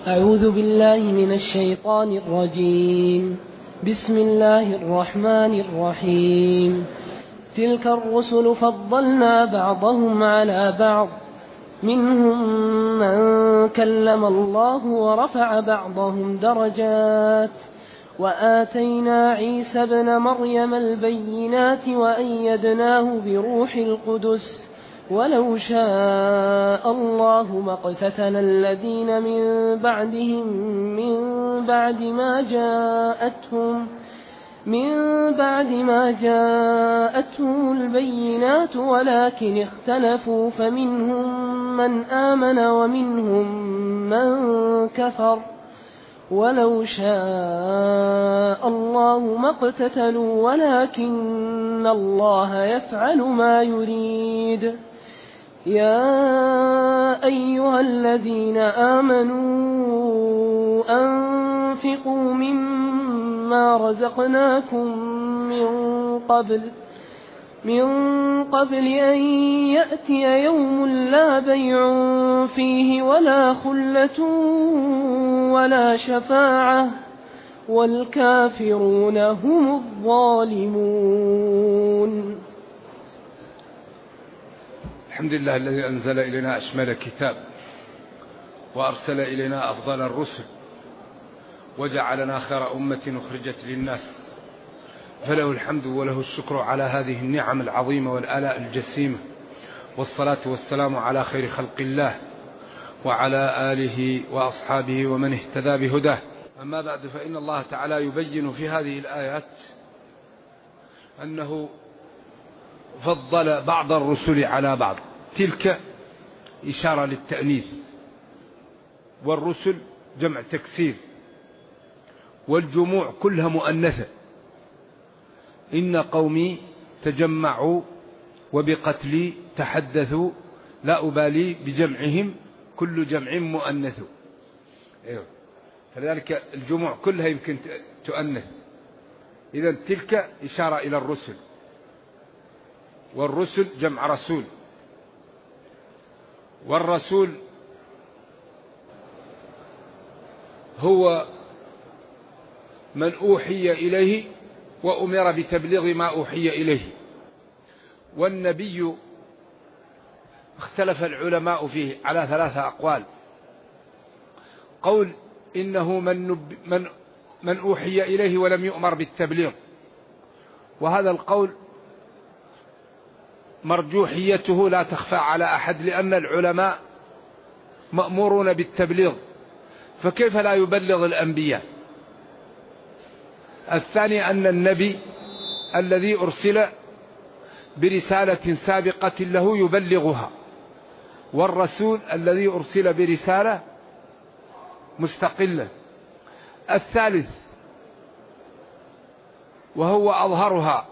أعوذ بالله من الشيطان الرجيم. بسم الله الرحمن الرحيم. تلك الرسل فضلنا بعضهم على بعض، منهم من كلم الله ورفع بعضهم درجات، وآتينا عيسى ابن مريم البينات وأيدناه بروح القدس، ولو شاء الله ما اقتتل الذين من بعدهم من بعد ما جاءتهم البينات، ولكن اختلفوا فمنهم من آمن ومنهم من كفر، ولو شاء الله ما اقتتلوا ولكن الله يفعل ما يريد. يا أيها الذين آمنوا أنفقوا مما رزقناكم من قبل أن يأتي يوم لا بيع فيه ولا خلة ولا شفاعة والكافرون هم الظالمون. الحمد لله الذي أنزل إلينا أشمل كتاب، وأرسل إلينا أفضل الرسل، وجعلنا خير أمة أخرجت للناس، فله الحمد وله الشكر على هذه النعم العظيمة والآلاء الجسيمة، والصلاة والسلام على خير خلق الله وعلى آله وأصحابه ومن اهتدى بهداه. أما بعد، فإن الله تعالى يبين في هذه الآيات أنه فضل بعض الرسل على بعض. تلك إشارة للتأنيث، والرسل جمع تكسير، والجموع كلها مؤنثة. إن قومي تجمعوا وبقتلي تحدثوا، لا أبالي بجمعهم كل جمع مؤنث. فلذلك الجموع كلها يمكن تؤنث. إذن تلك إشارة إلى الرسل، والرسل جمع رسول، والرسول هو من أوحي إليه وأمر بتبليغ ما أوحي إليه. والنبي اختلف العلماء فيه على 3 أقوال. قول إنه من أوحي إليه ولم يؤمر بالتبليغ، وهذا القول مرجوحيته لا تخفى على أحد، لأن العلماء مأمورون بالتبليغ، فكيف لا يبلغ الأنبياء؟ الثاني أن النبي الذي أرسل برسالة سابقة له يبلغها، والرسول الذي أرسل برسالة مستقلة. الثالث وهو أظهرها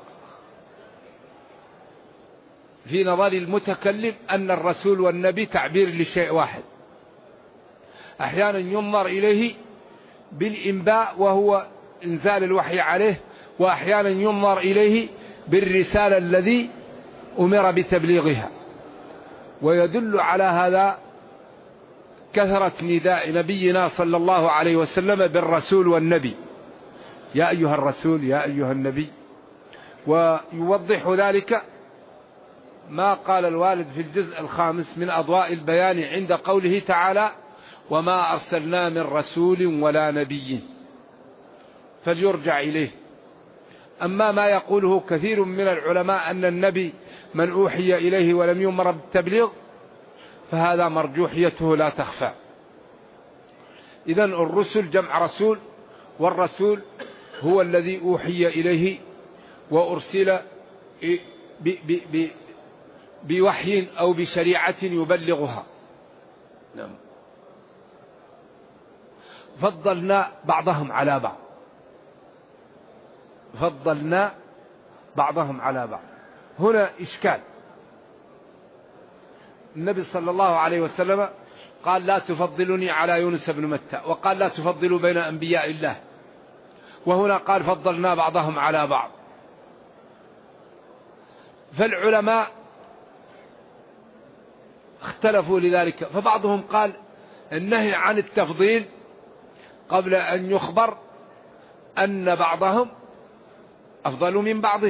في نظر المتكلم أن الرسول والنبي تعبير لشيء واحد، أحيانا ينظر إليه بالإنباء وهو إنزال الوحي عليه، وأحيانا ينظر إليه بالرسالة الذي أمر بتبليغها. ويدل على هذا كثرة نداء نبينا صلى الله عليه وسلم بالرسول والنبي، يا أيها الرسول يا أيها النبي. ويوضح ذلك ما قال الوالد في الجزء 5 من أضواء البيان عند قوله تعالى: وما أرسلنا من رسول ولا نبي، فليرجع إليه. أما ما يقوله كثير من العلماء أن النبي من أوحي إليه ولم يؤمر بالتبليغ، فهذا مرجوحيته لا تخفى. إذن الرسل جمع رسول، والرسول هو الذي أوحي إليه وأرسل بوحي أو بشريعة يبلغها. نعم. فضلنا بعضهم على بعض، فضلنا بعضهم على بعض. هنا إشكال. النبي صلى الله عليه وسلم قال: لا تفضلني على يونس بن متى، وقال: لا تفضلوا بين أنبياء الله، وهنا قال: فضلنا بعضهم على بعض. فالعلماء اختلفوا لذلك، فبعضهم قال النهي عن التفضيل قبل أن يخبر أن بعضهم أفضل من بعض.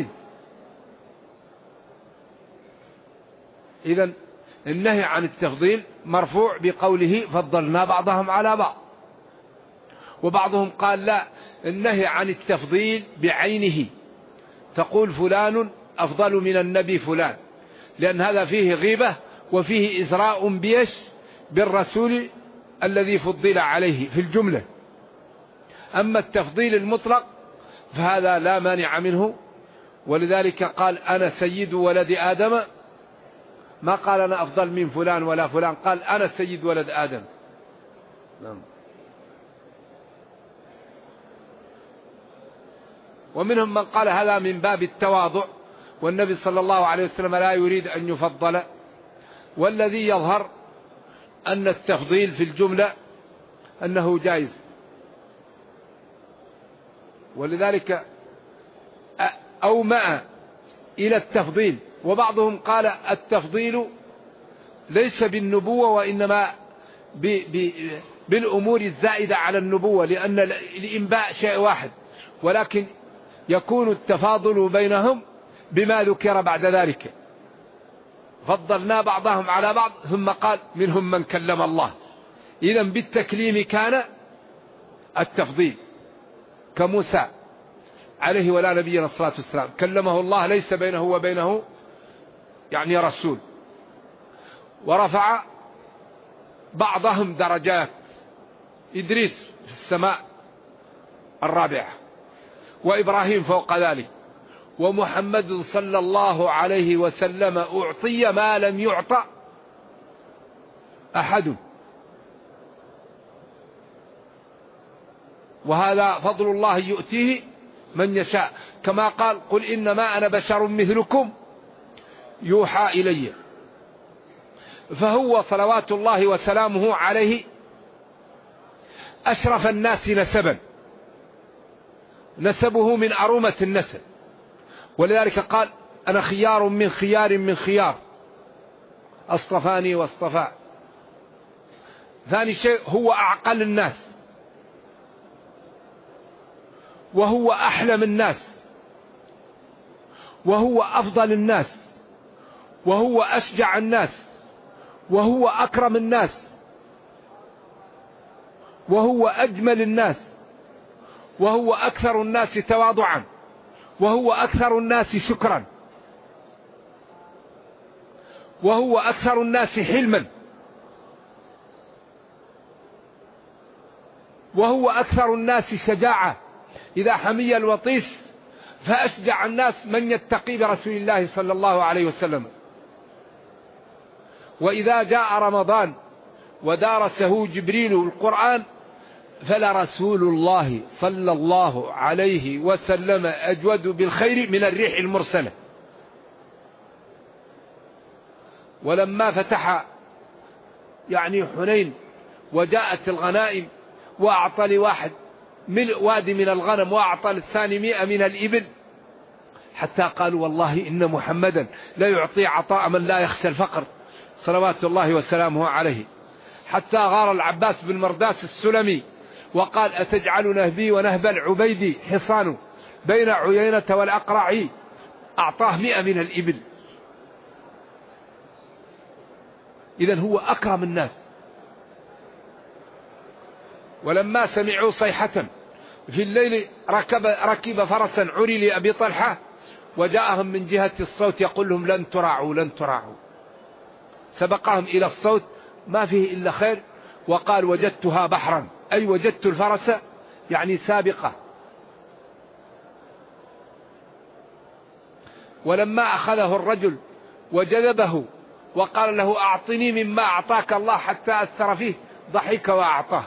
إذن النهي عن التفضيل مرفوع بقوله فضلنا بعضهم على بعض. وبعضهم قال لا، النهي عن التفضيل بعينه، تقول فلان أفضل من النبي فلان، لأن هذا فيه غيبة وفيه إزراء بالرسول الذي فضل عليه في الجملة. أما التفضيل المطلق فهذا لا مانع منه، ولذلك قال أنا سيد ولد آدم، ما قال أنا أفضل من فلان ولا فلان، قال أنا سيد ولد آدم. ومنهم من قال هذا من باب التواضع، والنبي صلى الله عليه وسلم لا يريد أن يفضل. والذي يظهر أن التفضيل في الجملة أنه جائز، ولذلك أومأ إلى التفضيل. وبعضهم قال التفضيل ليس بالنبوة وإنما بالأمور الزائدة على النبوة، لأن الإنباء شيء واحد، ولكن يكون التفاضل بينهم بما ذكر بعد ذلك. فضلنا بعضهم على بعض، ثم قال منهم من كلم الله. إذن بالتكليم كان التفضيل، كموسى عليه ولا نبينا الصلاة والسلام كلمه الله، ليس بينه وبينه يعني رسول. ورفع بعضهم درجات، إدريس في السماء الرابعة، وإبراهيم فوق ذلك، ومحمد صلى الله عليه وسلم أعطي ما لم يعطى أحد. وهذا فضل الله يؤتيه من يشاء، كما قال قل إنما أنا بشر مثلكم يوحى إلي. فهو صلوات الله وسلامه عليه أشرف الناس نسبا، نسبه من أرومة النسب، ولذلك قال أنا خيار من خيار من خيار، اصطفاني واصطفى. ثاني شيء هو أعقل الناس، وهو أحلم الناس، وهو أفضل الناس، وهو أشجع الناس، وهو أكرم الناس، وهو أجمل الناس، وهو أكثر الناس تواضعا، وهو أكثر الناس شكرا، وهو أكثر الناس حلما، وهو أكثر الناس شجاعة. إذا حمي الوطيس فأشجع الناس من يتقي برسول الله صلى الله عليه وسلم. وإذا جاء رمضان ودارسه جبريل القرآن فلرسول الله صلى الله عليه وسلم أجود بالخير من الريح المرسلة. ولما فتح يعني حنين وجاءت الغنائم وأعطى لواحد ملء وادي من الغنم وأعطى للثاني 100 من الإبل، حتى قالوا والله إن محمدا لا يعطي عطاء من لا يخشى الفقر صلوات الله وسلامه عليه. حتى غار العباس بن مرداس السلمي وقال أتجعل نهبي ونهب العبيدي حصان بين عيينة والأقرع، أعطاه 100 من الإبل. إذن هو أكرم الناس. ولما سمعوا صيحة في الليل ركب فرسا عري لأبي طلحة وجاءهم من جهة الصوت يقول لهم لن تراعوا لن تراعوا، سبقهم إلى الصوت ما فيه إلا خير، وقال وجدتها بحرا، أي وجدت الفرس يعني سابقة. ولما أخذه الرجل وجذبه وقال له أعطني مما أعطاك الله حتى أثر فيه، ضحك وأعطاه،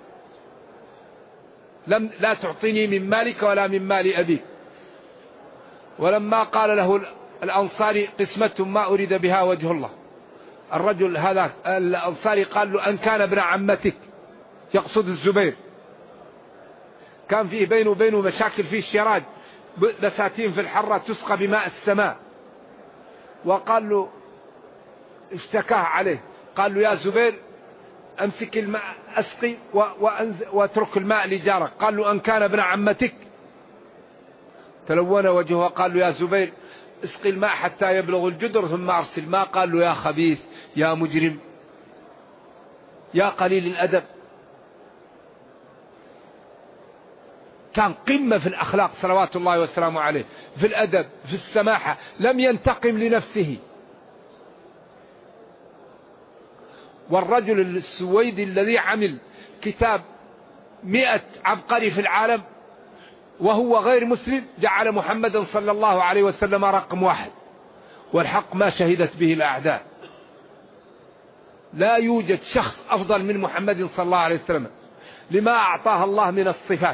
لا تعطيني من مالك ولا من مال أبيك. ولما قال له الأنصاري قسمة ما أريد بها وجه الله، الرجل هذا الأنصاري قال له أن كان ابن عمتك، يقصد الزبير، كان فيه بينه وبينه مشاكل في الشراج، بساتين في الحرة تسقى بماء السماء، وقال له اشتكاه عليه، قال له يا زبير أمسك الماء أسقي واترك الماء لجارك. قال له أن كان ابن عمتك. تلون وجهه قال له يا زبير اسقي الماء حتى يبلغ الجدر ثم أرسل الماء. قال له يا خبيث يا مجرم يا قليل الأدب. كان قمة في الأخلاق صلوات الله وسلامه عليه، في الأدب في السماحة، لم ينتقم لنفسه. والرجل السويدي الذي عمل كتاب 100 عبقري في العالم وهو غير مسلم جعل محمدا صلى الله عليه وسلم رقم 1، والحق ما شهدت به الأعداء. لا يوجد شخص أفضل من محمد صلى الله عليه وسلم لما أعطاه الله من الصفات.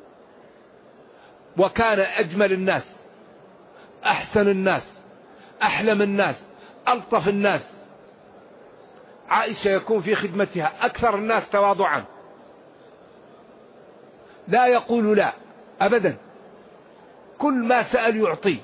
وكان أجمل الناس، أحسن الناس، أحلم الناس، ألطف الناس. عائشة يكون في خدمتها أكثر الناس تواضعا، لا يقول لا أبدا، كل ما سأل يعطي.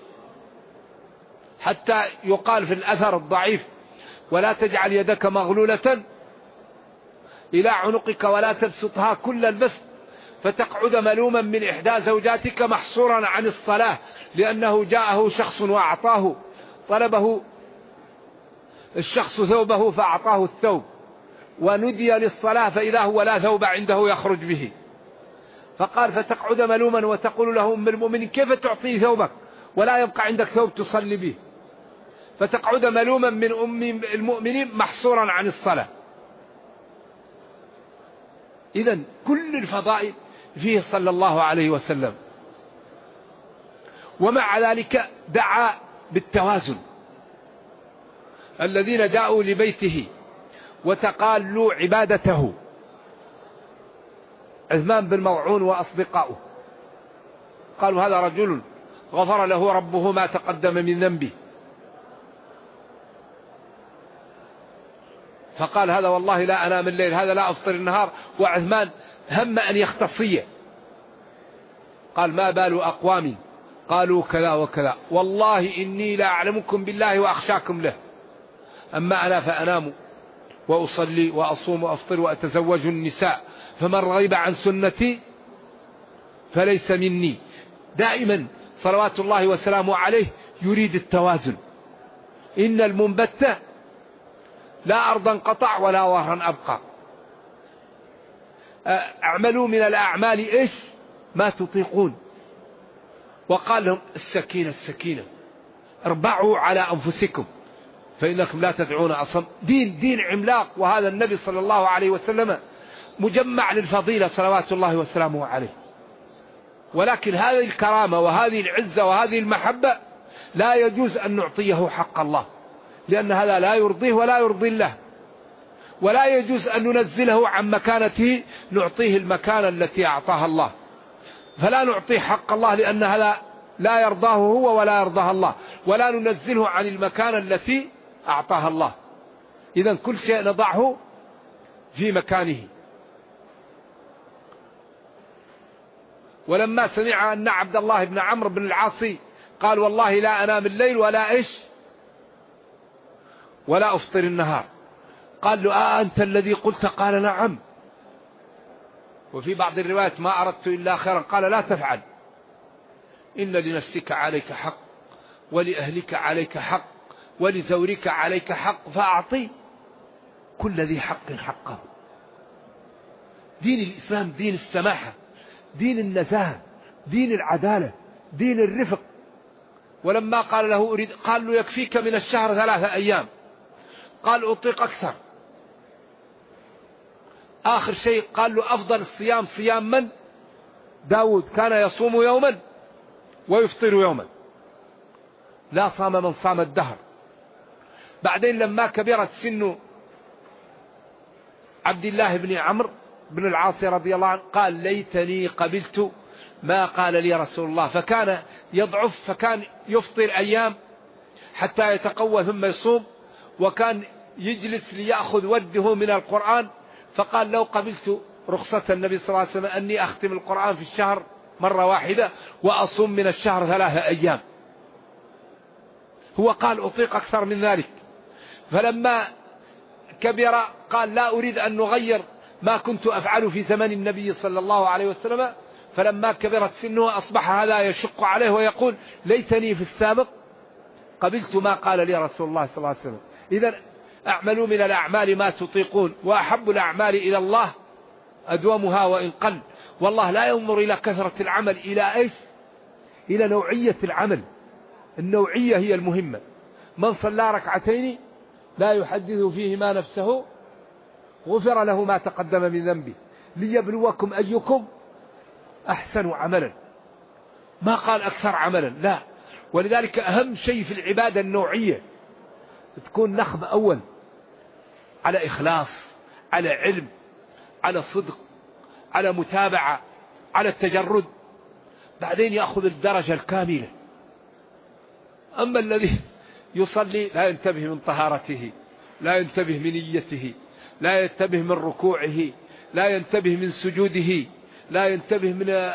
حتى يقال في الأثر الضعيف ولا تجعل يدك مغلولة إلى عنقك ولا تبسطها كل البسط فتقعد ملوما من إحدى زوجاتك محصورا عن الصلاة، لأنه جاءه شخص وأعطاه، طلبه الشخص ثوبه فأعطاه الثوب، وندي للصلاة فإذا هو لا ثوب عنده يخرج به. فقال فتقعد ملوما وتقول له أم المؤمنين كيف تعطي ثوبك ولا يبقى عندك ثوب تصلي به، فتقعد ملوما من أم المؤمنين محصورا عن الصلاة. إذن كل الفضائل فيه صلى الله عليه وسلم. ومع ذلك دعا بالتوازن. الذين جاءوا لبيته وتقالوا عبادته عثمان بن مظعون وأصدقائه قالوا هذا رجل غفر له ربه ما تقدم من ذنبه. فقال هذا والله لا أنام الليل، هذا لا أفطر النهار. وعثمان هم أن يختصيه، قال ما بال أقوام قالوا كذا وكذا والله إني لا أعلمكم بالله وأخشاكم له، أما أنا فأنام وأصلي وأصوم وأفطر وأتزوج النساء، فمن رغب عن سنتي فليس مني. دائما صلوات الله وسلامه عليه يريد التوازن. إن المنبت لا أرضا قطع ولا وهرا أبقى. اعملوا من الأعمال إيش ما تطيقون. وقال لهم السكينة السكينة، اربعوا على أنفسكم فإنكم لا تدعون أصم. دين عملاق. وهذا النبي صلى الله عليه وسلم مجمع للفضيلة صلوات الله وسلامه عليه. ولكن هذه الكرامة وهذه العزة وهذه المحبة لا يجوز أن نعطيه حق الله، لأن هذا لا يرضيه ولا يرضي الله. ولا يجوز أن ننزله عن مكانته، نعطيه المكانة التي أعطاها الله. فلا نعطيه حق الله لأن هذا لا يرضاه هو ولا يرضاها الله، ولا ننزله عن المكانة التي أعطاها الله. إذن كل شيء نضعه في مكانه. ولما سمع أن عبد الله بن عمرو بن العاص قال والله لا أنام الليل ولا إيش ولا أفطر النهار، قال له أنت الذي قلت؟ قال نعم. وفي بعض الروايات ما أردت إلا خيرا. قال لا تفعل، إن لنفسك عليك حق ولأهلك عليك حق ولزورك عليك حق، فأعطي كل ذي حق حقه. دين الإسلام دين السماحة، دين النزاهة، دين العدالة، دين الرفق. ولما قال له أريد، قال له يكفيك من الشهر 3 أيام. قال أطيق أكثر. آخر شيء قال له أفضل الصيام صيام من؟ داود كان يصوم يوما ويفطر يوما، لا صام من صام الدهر. بعدين لما كبرت سن عبد الله بن عمرو بن العاص رضي الله عنه قال ليتني قبلت ما قال لي رسول الله. فكان يضعف، فكان يفطر أيام حتى يتقوى ثم يصوم، وكان يجلس ليأخذ وده من القرآن. فقال لو قبلت رخصة النبي صلى الله عليه وسلم أني أختم القرآن في الشهر مرة واحدة وأصوم من الشهر 3 أيام. هو قال أطيق أكثر من ذلك. فلما كبر قال لا أريد أن نغير ما كنت أفعل في زمن النبي صلى الله عليه وسلم، فلما كبرت سنه أصبح هذا يشق عليه ويقول ليتني في السابق قبلت ما قال لي رسول الله صلى الله عليه وسلم. إذن اعملوا من الأعمال ما تطيقون، وأحب الأعمال إلى الله أدومها وإن قل. والله لا ينظر إلى كثرة العمل، إلى إيش؟ إلى نوعية العمل. النوعية هي المهمة. من صلى ركعتين لا يحدث فيهما نفسه غفر له ما تقدم من ذنبه ليبلوكم أيكم أحسن عملا. ما قال أكثر عملا، لا. ولذلك أهم شيء في العبادة النوعية، تكون نخبة أول على إخلاص، على علم، على صدق، على متابعة، على التجرد، بعدين يأخذ الدرجة الكاملة. أما الذي يصلي لا ينتبه من طهارته، لا ينتبه من نيته، لا ينتبه من ركوعه، لا ينتبه من سجوده، لا ينتبه من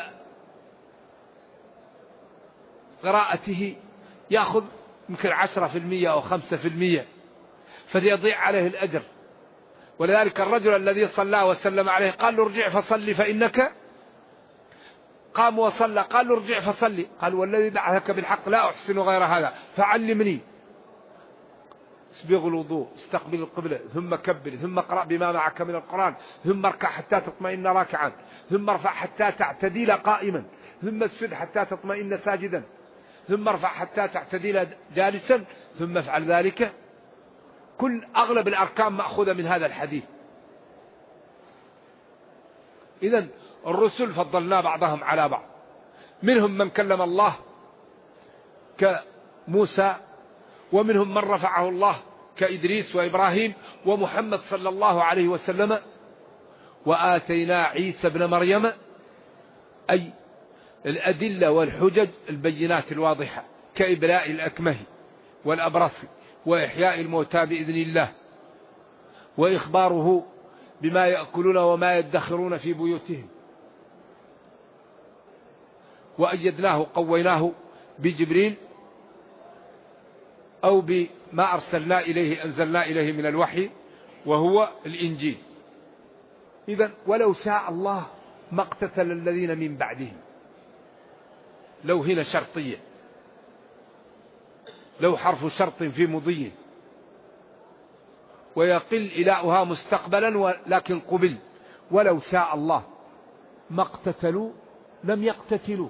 قراءته، يأخذ يمكن 10% أو 5%، فيضيع عليه الأجر. ولذلك الرجل الذي صلى وسلم عليه قال له ارجع فصلي فإنك، قام وصلى، قال له ارجع فصلي، قال والذي دعاك بالحق لا أحسن غير هذا فعلمني. اسبغ الوضوء، استقبل القبلة، ثم كبر، ثم اقرأ بما معك من القرآن، ثم اركع حتى تطمئن راكعا، ثم ارفع حتى تعتدل قائما، ثم اسجد حتى تطمئن ساجدا، ثم ارفع حتى تعتدل جالسا، ثم افعل ذلك. كل أغلب الأركان مأخوذة من هذا الحديث. إذن الرسل فضلنا بعضهم على بعض، منهم من كلم الله كموسى، ومنهم من رفعه الله كإدريس وإبراهيم ومحمد صلى الله عليه وسلم. وآتينا عيسى ابن مريم أي الأدلة والحجج البينات الواضحة، كإبراء الأكمه والأبرص وإحياء الموتى بإذن الله، وإخباره بما يأكلون وما يدخرون في بيوتهم. وأيدناه قويناه بجبريل أو بما أرسلنا إليه أنزلنا إليه من الوحي وهو الإنجيل. إذن ولو شاء الله ما اقتتل الذين من بعدهم. لو هنا شرطية، لو حرف شرط في مضي، ويقل إلاؤها مستقبلا لكن قبل. ولو شاء الله ما اقتتلوا لم يقتتلوا.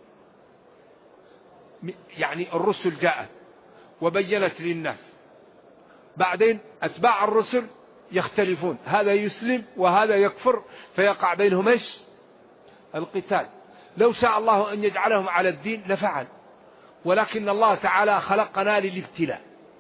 يعني الرسل جاءت وبينت للناس، بعدين أتباع الرسل يختلفون، هذا يسلم وهذا يكفر، فيقع بينهم ايش؟ القتال. لو شاء الله أن يجعلهم على الدين لفعل، ولكن الله تعالى خلقنا للابتلاء،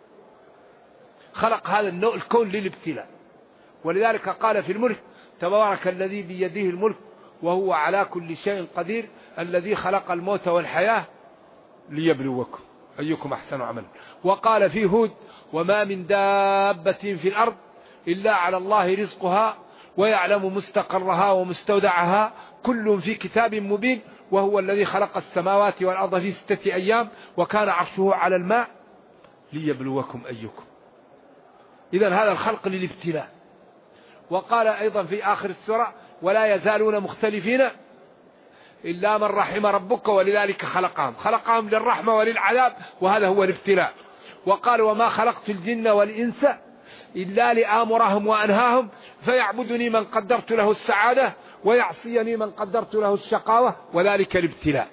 خلق هذا الكون للابتلاء. ولذلك قال في الملك تبارك الذي بيده الملك وهو على كل شيء قدير الذي خلق الموت والحياة ليبلوكم أيكم أحسن عملا. وقال في هود وما من دابة في الأرض إلا على الله رزقها ويعلم مستقرها ومستودعها كل في كتاب مبين وهو الذي خلق السماوات والأرض في 6 أيام وكان عرشه على الماء ليبلوكم أيكم. إذن هذا الخلق للابتلاء. وقال أيضا في آخر السورة ولا يزالون مختلفين إلا من رحم ربك ولذلك خلقهم للرحمة وللعذاب، وهذا هو الابتلاء. وقال وما خلقت الجن والإنس إلا لآمرهم وأنهاهم فيعبدني من قدرت له السعادة ويعصيني من قدرت له الشقاوة وذلك الابتلاء.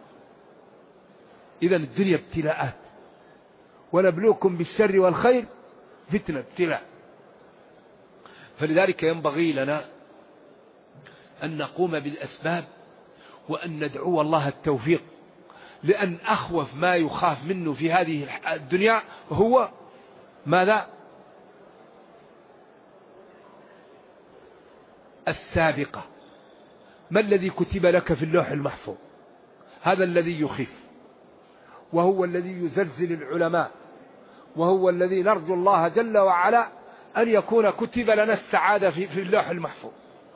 إذن الدنيا ابتلاءات، ونبلوكم بالشر والخير فتنة ابتلاء. فلذلك ينبغي لنا أن نقوم بالأسباب وأن ندعو الله التوفيق، لأن أخوف ما يخاف منه في هذه الدنيا هو ماذا؟ السابقة. ما الذي كتب لك في اللوح المحفوظ؟ هذا الذي يخيف، وهو الذي يزلزل العلماء، وهو الذي نرجو الله جل وعلا أن يكون كتب لنا السعادة في اللوح المحفوظ.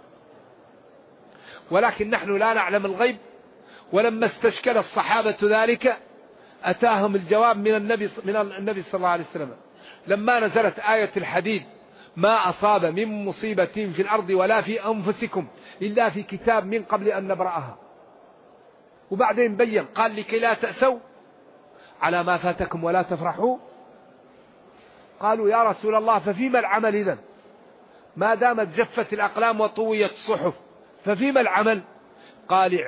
ولكن نحن لا نعلم الغيب، ولما استشكل الصحابة ذلك أتاهم الجواب من النبي صلى الله عليه وسلم لما نزلت آية الحديد ما أصاب من مصيبة في الأرض ولا في أنفسكم إلا في كتاب من قبل أن نبرأها. وبعدين بين قال لكي لا تأسوا على ما فاتكم ولا تفرحوا. قالوا يا رسول الله ففيما العمل إذن؟ ما دامت جفت الأقلام وطويت الصحف ففيما العمل؟ قال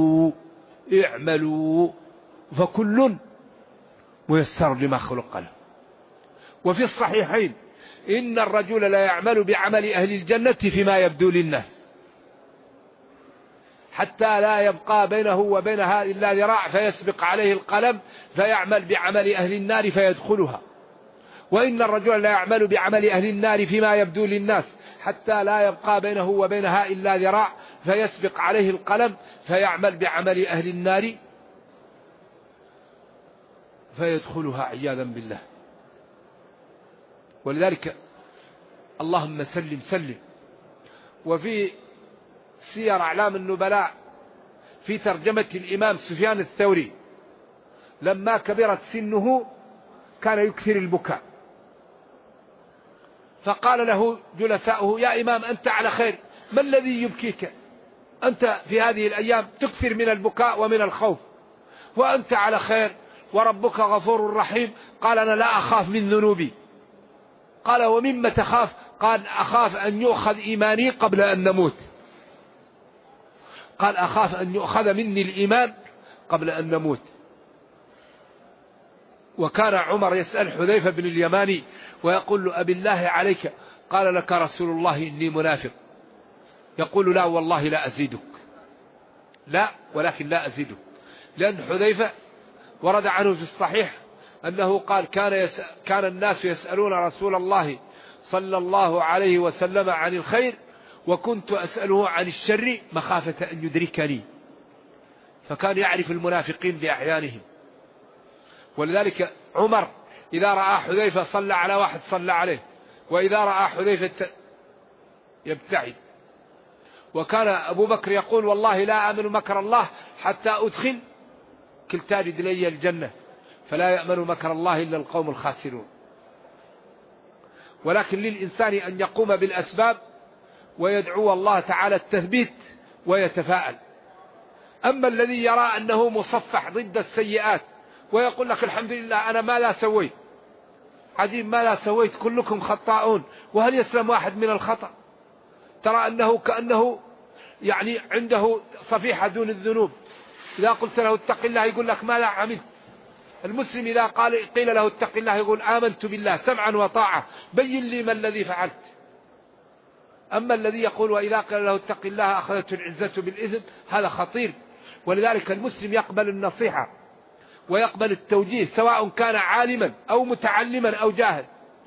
اعملوا فكل ميسر لما خلق له. وفي الصحيحين إن الرجل لا يعمل بعمل أهل الجنة فيما يبدو للناس حتى لا يبقى بينه وبينها إلا ذراع فيسبق عليه القلم فيعمل بعمل أهل النار فيدخلها. وإن الرجل لا يعمل بعمل أهل النار فيما يبدو للناس حتى لا يبقى بينه وبينها إلا ذراع فيسبق عليه القلم فيعمل بعمل أهل النار فيدخلها عياذا بالله. ولذلك اللهم سلم سلم. وفي سير أعلام النبلاء في ترجمة الإمام سفيان الثوري لما كبرت سنه كان يكثر البكاء، فقال له جلساؤه يا إمام أنت على خير، ما الذي يبكيك؟ أنت في هذه الأيام تكثر من البكاء ومن الخوف وأنت على خير وربك غفور رحيم. قال أنا لا أخاف من ذنوبي. قال ومما تخاف؟ قال أخاف أن يؤخذ إيماني قبل أن نموت. قال أخاف أن يؤخذ مني الإيمان قبل أن نموت. وكان عمر يسأل حذيفة بن اليماني ويقول له أبي الله عليك، قال لك رسول الله إني منافق. يقول لا والله لا أزيدك، لا ولكن لا أزيدك. لأن حذيفة ورد عنه في الصحيح أنه قال كان الناس يسألون رسول الله صلى الله عليه وسلم عن الخير وكنت أسأله عن الشر مخافة أن يدركني. فكان يعرف المنافقين بأعيانهم. ولذلك عمر إذا رأى حذيفة صلى على واحد صلى عليه، وإذا رأى حذيفة يبتعد. وكان أبو بكر يقول والله لا آمن مكر الله حتى أدخل كلتا رجلي الجنة، فلا يأمن مكر الله إلا القوم الخاسرون. ولكن للإنسان أن يقوم بالأسباب ويدعو الله تعالى التثبيت ويتفاءل. أما الذي يرى أنه مصفح ضد السيئات ويقول لك الحمد لله أنا ما لا سويت، عجيب ما لا سويت كلكم خطاؤون، وهل يسلم واحد من الخطأ؟ ترى أنه كأنه يعني عنده صفيحة دون الذنوب. إذا قلت له اتق الله يقول لك ما لا عملت. المسلم إذا قيل له اتق الله يقول آمنت بالله سمعا وطاعة، بين لي ما الذي فعلت. أما الذي يقول وإذا قيل له اتق الله أخذته العزة بالإثم، هذا خطير. ولذلك المسلم يقبل النصيحة ويقبل التوجيه سواء كان عالما أو متعلما أو جاهل.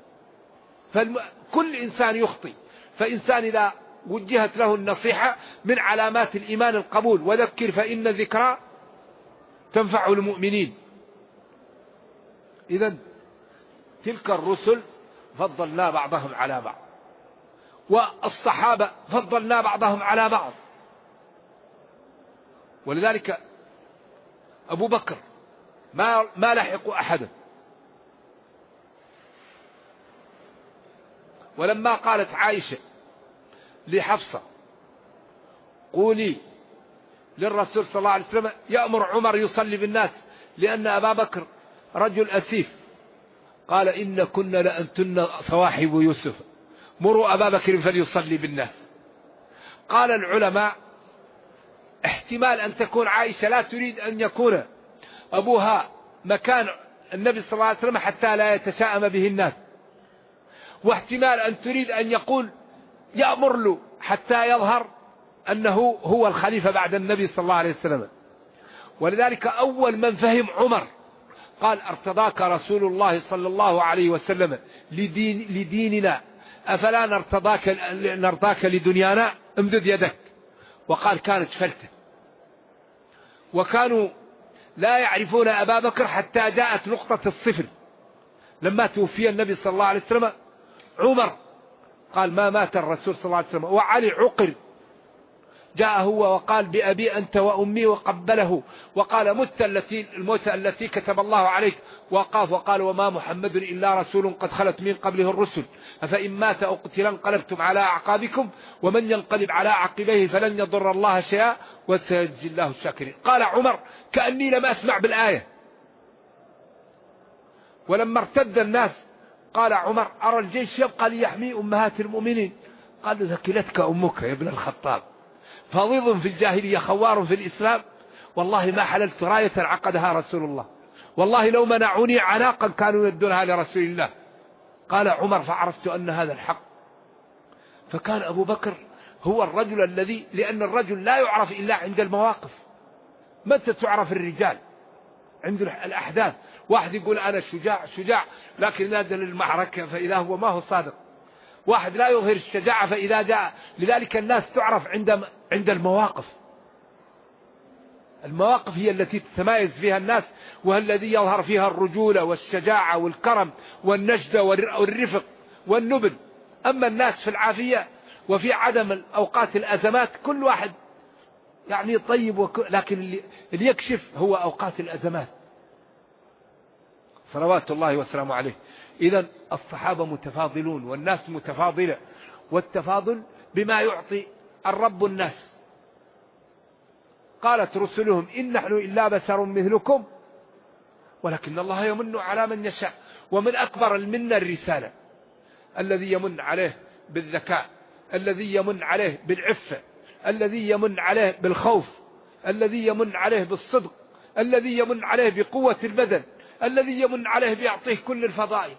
فكل إنسان يخطئ، فإنسان إذا وجهت له النصيحة من علامات الإيمان القبول، وذكر فإن ذكرى تنفع المؤمنين. إذن تلك الرسل فضلنا بعضهم على بعض، والصحابة فضلنا بعضهم على بعض. ولذلك أبو بكر ما لحق أحدا. ولما قالت عائشة لحفصة قولي للرسول صلى الله عليه وسلم يأمر عمر يصلي بالناس لأن أبا بكر رجل أسيف، قال إن كنا لأنتن صواحب يوسف مروا أبا بكر فليصلي بالناس. قال العلماء احتمال أن تكون عائشة لا تريد أن يكون أبوها مكان النبي صلى الله عليه وسلم حتى لا يتشائم به الناس، واحتمال أن تريد أن يقول يأمر له حتى يظهر أنه هو الخليفة بعد النبي صلى الله عليه وسلم. ولذلك أول من فهم عمر قال ارتضاك رسول الله صلى الله عليه وسلم لديننا أفلا نرضاك لدنيانا امدد يدك. وقال كانت فلتة. وكانوا لا يعرفون أبا بكر حتى جاءت نقطة الصفر لما توفي النبي صلى الله عليه وسلم. عمر قال ما مات الرسول صلى الله عليه وسلم، وعلي عقر جاء هو وقال بأبي أنت وأمي وقبله وقال مت الموت التي كتب الله عليك، وقاف وقال وما محمد إلا رسول قد خلت من قبله الرسل أفإن مات أو قتل انقلبتم على أعقابكم ومن ينقلب على عقبيه فلن يضر الله شيئا وسيجزي الله الشاكرين. قال عمر كأني لم أسمع بالآية. ولما ارتد الناس قال عمر أرى الجيش يبقى ليحمي أمهات المؤمنين. قال ذكلتك أمك يا ابن الخطاب، فظيظ في الجاهلية خوار في الإسلام، والله ما حللت راية عقدها رسول الله، والله لو منعوني عناقا كانوا يدونها لرسول الله. قال عمر فعرفت أن هذا الحق. فكان أبو بكر هو الرجل الذي، لأن الرجل لا يعرف إلا عند المواقف. متى تعرف الرجال؟ عند الأحداث. واحد يقول أنا شجاع لكن نازل المعركة فإذا هو ما هو صادق. واحد لا يظهر الشجاعة فإذا جاء. لذلك الناس تعرف عند المواقف. المواقف هي التي تتميز فيها الناس، والذي يظهر فيها الرجولة والشجاعة والكرم والنجدة والرفق والنبل. أما الناس في العافية وفي عدم أوقات الأزمات كل واحد يعني طيب، لكن اللي يكشف هو أوقات الأزمات صلوات الله وسلامه عليه. إذن الصحابة متفاضلون والناس متفاضلة، والتفاضل بما يعطي الرب الناس. قالت رسلهم إن نحن إلا بشر مثلكم ولكن الله يمن على من يشاء. ومن أكبر المنة الرسالة، الذي يمن عليه بالذكاء، الذي يمن عليه بالعفة، الذي يمن عليه بالخوف، الذي يمن عليه بالصدق، الذي يمن عليه بقوة البدن، الذي يمن عليه بيعطيه كل الفضائل.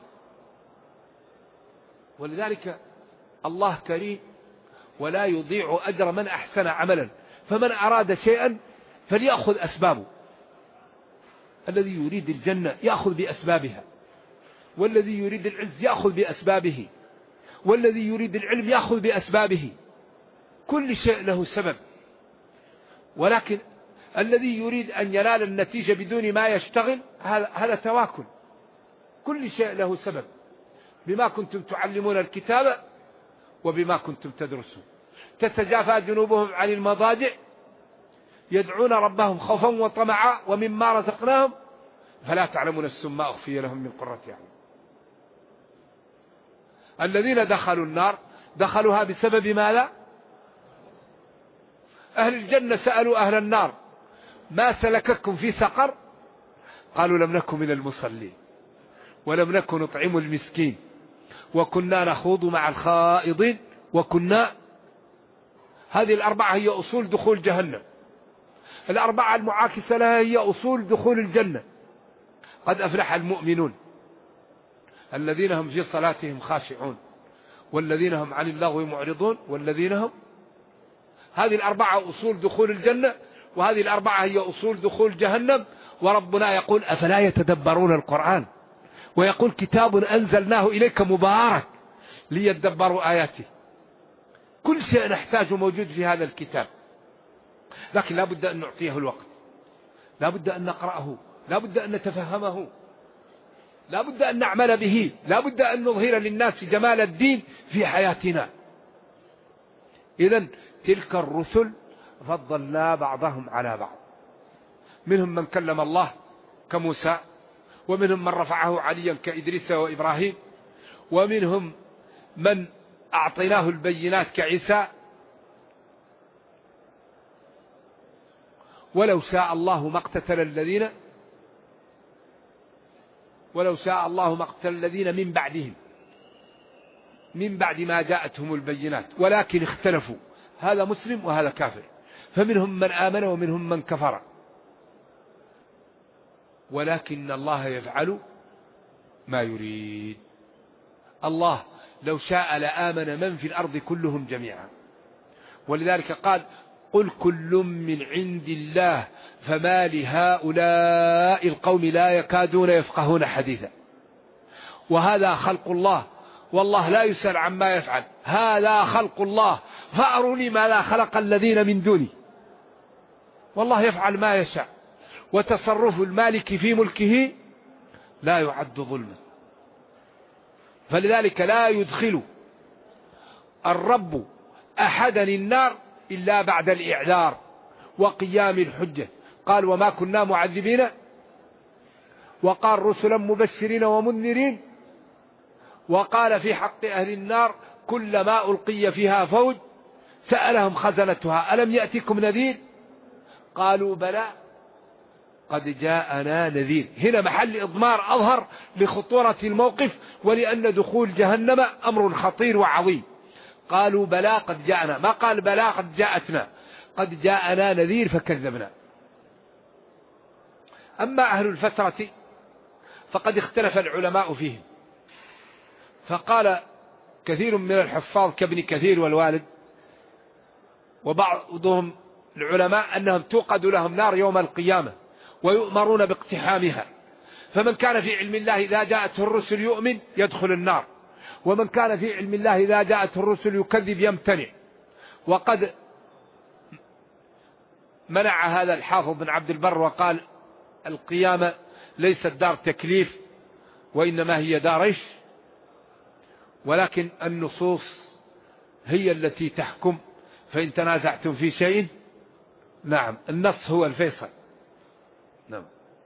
ولذلك الله كريم ولا يضيع أجر من أحسن عملا. فمن أراد شيئا فليأخذ أسبابه. الذي يريد الجنة يأخذ بأسبابها، والذي يريد العز يأخذ بأسبابه، والذي يريد العلم يأخذ بأسبابه. كل شيء له سبب. ولكن الذي يريد أن ينال النتيجة بدون ما يشتغل هذا تواكل. كل شيء له سبب. بما كنتم تعلمون الكتاب وبما كنتم تدرسون. تتجافى جنوبهم عن المضاجع يدعون ربهم خوفا وطمعا ومما رزقناهم فلا تعلم نفس ما أخفي لهم من قرة أعين. الذين دخلوا النار دخلوها بسبب ماذا؟ أهل الجنة سألوا أهل النار ما سلككم في سقر؟ قالوا لم نكن من المصلين ولم نكن نطعم المسكين وكنا نخوض مع الخائضين وكنا. هذه الأربعة هي أصول دخول جهنم. الأربعة المعاكسة لها هي أصول دخول الجنة. قد أفلح المؤمنون الذين هم في صلاتهم خاشعون والذين هم عن اللغو معرضون والذين هم. هذه الأربعة أصول دخول الجنة، وهذه الأربعة هي أصول دخول جهنم. وربنا يقول أفلا يتدبرون القرآن، ويقول كتاب أنزلناه إليك مبارك ليتدبروا آياته. كل شيء نحتاجه موجود في هذا الكتاب، لكن لا بد أن نعطيه الوقت، لا بد أن نقرأه، لا بد أن نتفهمه، لا بد أن نعمل به، لا بد أن نظهر للناس جمال الدين في حياتنا. إذن تلك الرسل فضلنا بعضهم على بعض. منهم من كلم الله كموسى، ومنهم من رفعه عليا كإدريس وإبراهيم، ومنهم من أعطيناه البينات كعيسى. ولو شاء الله ما اقتتل الذين من بعدهم من بعد ما جاءتهم البينات ولكن اختلفوا، هذا مسلم وهذا كافر، فمنهم من آمن ومنهم من كفر، ولكن الله يفعل ما يريد. الله لو شاء لآمن من في الأرض كلهم جميعا. ولذلك قال قل كل من عند الله فما لهؤلاء القوم لا يكادون يفقهون حديثا. وهذا خلق الله والله لا يسأل عما يفعل. هذا خلق الله فأروني ما لا خلق الذين من دوني. والله يفعل ما يشاء، وتصرف المالك في ملكه لا يعد ظلما. فلذلك لا يدخل الرب أحدا النار إلا بعد الإعذار وقيام الحجة. قال وما كنا معذبين، وقال رسلا مبشرين ومنذرين. وقال في حق أهل النار كلما ألقي فيها فوج سألهم خزنتها ألم يأتكم نذير قالوا بلى قد جاءنا نذير. هنا محل إضمار أظهر لخطورة الموقف، ولأن دخول جهنم أمر خطير وعظيم. قالوا بلى قد جاءنا، ما قال بلى قد جاءتنا، قد جاءنا نذير فكذبنا. أما أهل الفترة فقد اختلف العلماء فيهم، فقال كثير من الحفاظ كابن كثير والوالد وبعضهم العلماء أنهم توقد لهم نار يوم القيامة ويؤمرون باقتحامها، فمن كان في علم الله إذا جاءته الرسل يؤمن يدخل النار، ومن كان في علم الله إذا جاءته الرسل يكذب يمتنع. وقد منع هذا الحافظ بن عبد البر وقال القيامة ليست دار تكليف وإنما هي دار عيش، ولكن النصوص هي التي تحكم، فإن تنازعتم في شيء نعم النص هو الفيصل. نعم.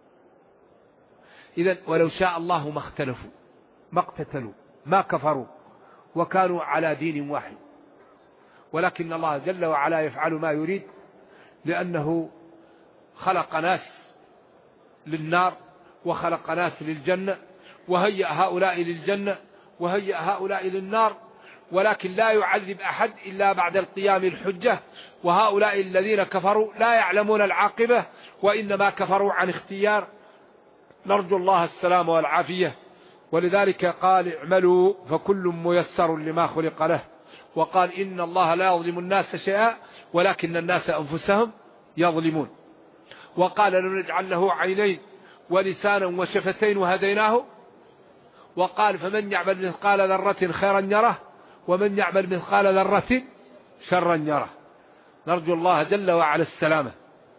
إذن ولو شاء الله ما اختلفوا ما اقتتلوا ما كفروا وكانوا على دين واحد، ولكن الله جل وعلا يفعل ما يريد، لأنه خلق ناس للنار وخلق ناس للجنة، وهيأ هؤلاء للجنة وهيأ هؤلاء للنار، ولكن لا يعذب أحد إلا بعد القيام الحجة. وهؤلاء الذين كفروا لا يعلمون العاقبة وإنما كفروا عن اختيار، نرجو الله السلام والعافية. ولذلك قال اعملوا فكل ميسر لما خلق له، وقال إن الله لا يظلم الناس شيئا ولكن الناس أنفسهم يظلمون. وقال لنجعل له عينين ولسانا وشفتين وهديناه. وقال فمن يعمل مثقال ذرة خيرا يره ومن يعمل مثقال ذرة شرا يره. نرجو الله جل وعلا السلامة.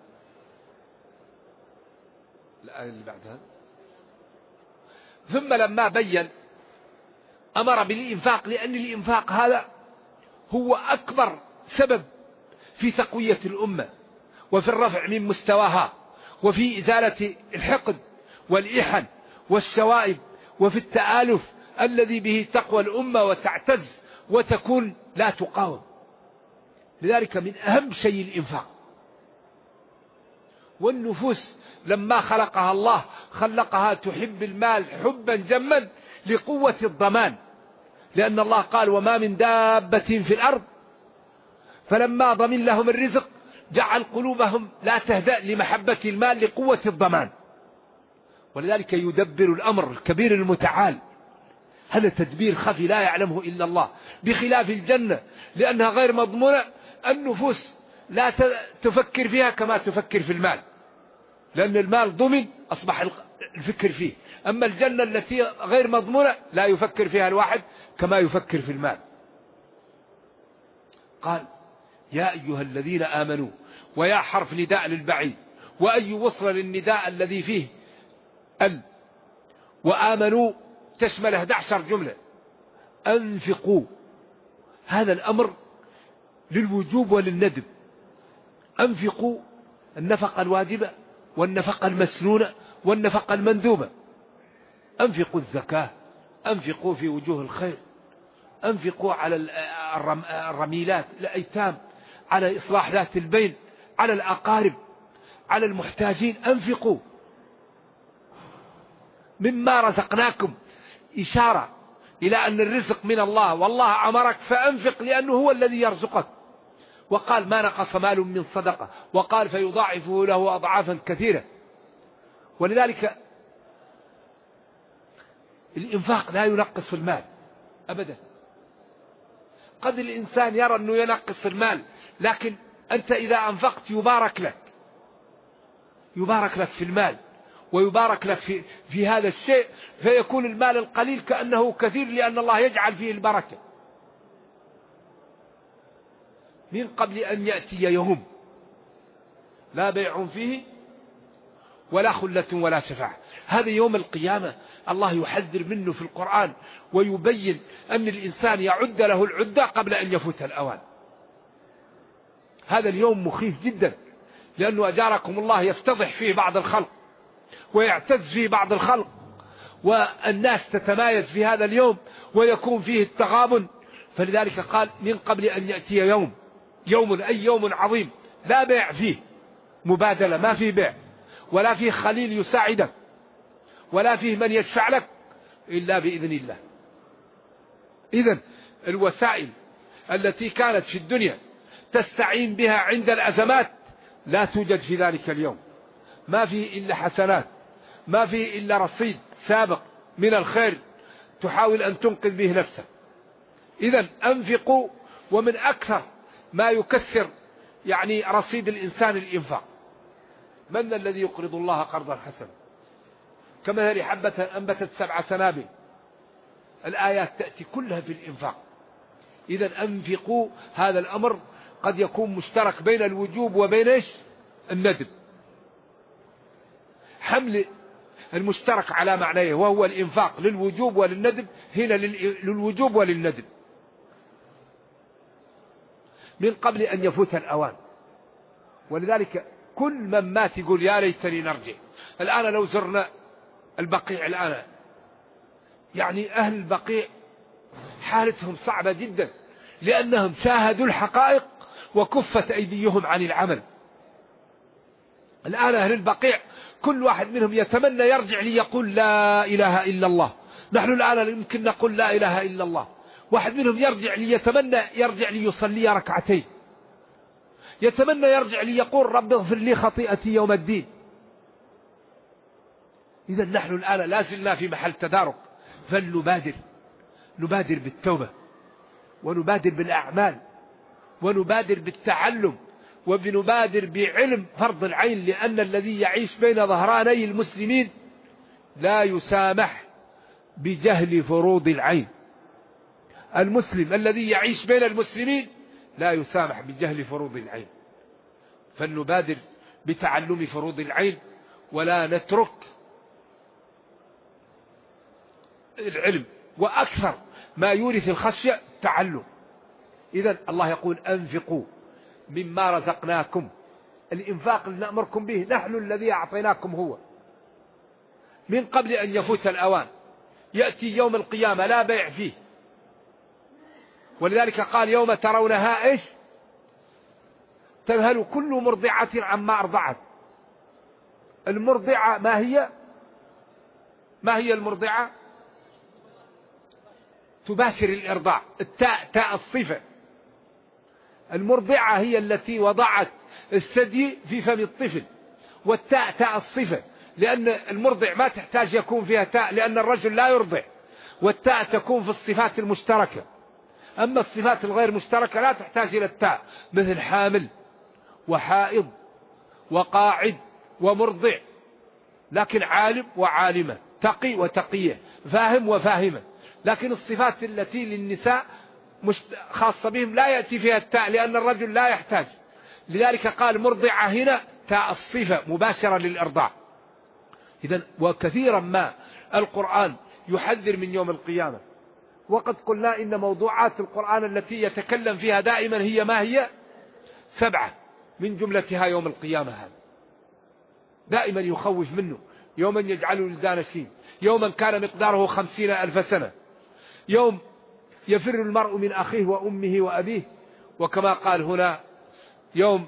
الآية اللي بعدها ثم لما بين أمر بالإنفاق، لأن الإنفاق هذا هو أكبر سبب في تقوية الأمة وفي الرفع من مستواها وفي إزالة الحقد والإحن والشوائب وفي التآلف الذي به تقوى الأمة وتعتز وتكون لا تقاوم. لذلك من أهم شيء الإنفاق. والنفوس لما خلقها الله خلقها تحب المال حبا جما لقوة الضمان، لأن الله قال وما من دابة في الأرض، فلما ضمن لهم الرزق جعل قلوبهم لا تهدأ لمحبة المال لقوة الضمان. ولذلك يدبر الأمر الكبير المتعال، هذا تدبير خفي لا يعلمه إلا الله، بخلاف الجنة لأنها غير مضمونة. النفوس لا تفكر فيها كما تفكر في المال، لأن المال ضمن أصبح الفكر فيه. أما الجنة التي غير مضمونة لا يفكر فيها الواحد كما يفكر في المال. قال يا أيها الذين آمنوا، ويا حرف نداء للبعيد، وأي وصل للنداء الذي فيه وآمنوا تشمل 11 جملة. أنفقوا، هذا الأمر للوجوب وللندب. أنفقوا النفقة الواجبة والنفقة المسنونة والنفقة المندوبة. أنفقوا الزكاة، أنفقوا في وجوه الخير، أنفقوا على الرميلات الأيتام، على إصلاح ذات البين، على الأقارب، على المحتاجين. أنفقوا مما رزقناكم، إشارة إلى أن الرزق من الله، والله أمرك فأنفق لأنه هو الذي يرزقك. وقال ما نقص مال من صدقة، وقال فيضاعفه له أضعافا كثيرة. ولذلك الإنفاق لا ينقص المال أبدا. قد الإنسان يرى أنه ينقص المال، لكن أنت إذا أنفقت يبارك لك، يبارك لك في المال ويبارك لك في هذا الشيء، فيكون المال القليل كأنه كثير، لأن الله يجعل فيه البركة. من قبل أن يأتي يوم لا بيع فيه ولا خلة ولا شفاعة. هذا يوم القيامة الله يحذر منه في القرآن، ويبين أن الإنسان يعد له العدة قبل أن يفوت الأوان. هذا اليوم مخيف جدا، لأنه أجاركم الله يفتضح فيه بعض الخلق ويعتز فيه بعض الخلق، والناس تتمايز في هذا اليوم ويكون فيه التغابن. فلذلك قال من قبل أن يأتي يوم أي يوم عظيم لا بيع فيه، مبادلة ما فيه بيع، ولا فيه خليل يساعدك، ولا فيه من يشفع لك إلا بإذن الله. إذن الوسائل التي كانت في الدنيا تستعين بها عند الأزمات لا توجد في ذلك اليوم. ما فيه إلا حسنات، ما فيه إلا رصيد سابق من الخير تحاول أن تنقذ به نفسك. إذن أنفقوا، ومن أكثر ما يكثر يعني رصيد الإنسان الإنفاق. من الذي يقرض الله قرضا حسنا كمثل حبة أنبتت 7 سنابل. الآيات تأتي كلها في الإنفاق. إذن أنفقوا، هذا الأمر قد يكون مشترك بين الوجوب وبين الندب. حمل المشترك على معنيه وهو الإنفاق للوجوب وللندب، هنا للوجوب وللندب من قبل أن يفوت الأوان. ولذلك كل من مات يقول يا ليتني نرجع. الآن لو زرنا البقيع الآن، يعني أهل البقيع حالتهم صعبة جدا، لأنهم شاهدوا الحقائق وكفت أيديهم عن العمل. الآن أهل البقيع كل واحد منهم يتمنى يرجع ليقول لا إله إلا الله. نحن الآن يمكن نقول لا إله إلا الله. واحد منهم يتمنى يرجع ليصلي ركعتين، يتمنى يرجع ليقول رب اغفر لي خطيئتي يوم الدين. إذا نحن الآن لا زلنا في محل تدارك، فلنبادر بالتوبة، ونبادر بالأعمال، ونبادر بالتعلم، وبنبادر بعلم فرض العين، لأن الذي يعيش بين ظهراني المسلمين لا يسامح بجهل فروض العين. المسلم الذي يعيش بين المسلمين لا يسامح بجهل فروض العين. فلنبادر بتعلم فروض العين، ولا نترك العلم. وأكثر ما يورث الخشية تعلم. إذن الله يقول أنفقوا مما رزقناكم. الإنفاق اللي نأمركم به نحن الذي أعطيناكم هو، من قبل أن يفوت الأوان. يأتي يوم القيامة لا بيع فيه. ولذلك قال يوم ترونها إيش؟ تذهل كل مرضعة عما أرضعت. المرضعة ما هي؟ ما هي المرضعة؟ تباشر الإرضاع. التاء تاء الصفة. المرضعة هي التي وضعت الثدي في فم الطفل، والتاء تاء الصفة، لأن المرضع ما تحتاج يكون فيها تاء، لأن الرجل لا يرضع، والتاء تكون في الصفات المشتركة. أما الصفات الغير مشتركة لا تحتاج إلى التاء، مثل حامل وحائض وقاعد ومرضع. لكن عالم وعالمة، تقي وتقية، فاهم وفاهمة. لكن الصفات التي للنساء خاصة بهم لا يأتي فيها التاء، لأن الرجل لا يحتاج. لذلك قال مرضعة هنا تاء الصفة مباشرة للإرضاع. إذن وكثيرا ما القرآن يحذر من يوم القيامة. وقد قلنا إن موضوعات القرآن التي يتكلم فيها دائما هي ما هي؟ 7 من جملتها يوم القيامة. هذا دائما يخوف منه. يوما يجعل الولدان شيب، يوما كان مقداره 50,000 سنة، يوم يفر المرء من أخيه وأمه وأبيه، وكما قال هنا يوم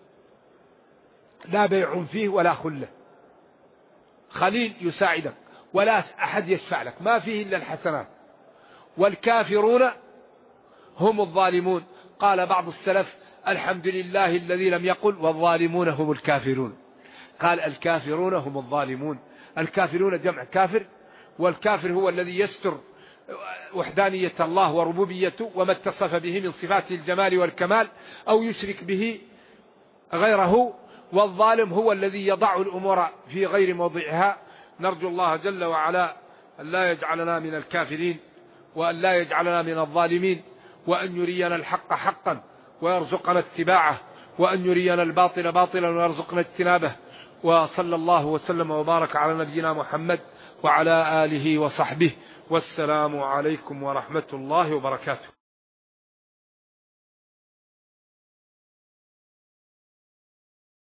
لا بيع فيه ولا خلة، خليل يساعدك ولا أحد يشفع لك، ما فيه إلا الحسنات. والكافرون هم الظالمون. قال بعض السلف الحمد لله الذي لم يقل والظالمون هم الكافرون، قال الكافرون هم الظالمون. الكافرون جمع كافر، والكافر هو الذي يستر وحدانية الله وربوبيته وما اتصف به من صفات الجمال والكمال أو يشرك به غيره. والظالم هو الذي يضع الأمور في غير موضعها. نرجو الله جل وعلا أن لا يجعلنا من الكافرين، وأن لا يجعلنا من الظالمين، وأن يرينا الحق حقا ويرزقنا اتباعه، وأن يرينا الباطل باطلا ويرزقنا اجتنابه. وصلى الله وسلم وبارك على نبينا محمد وعلى آله وصحبه، والسلام عليكم ورحمة الله وبركاته.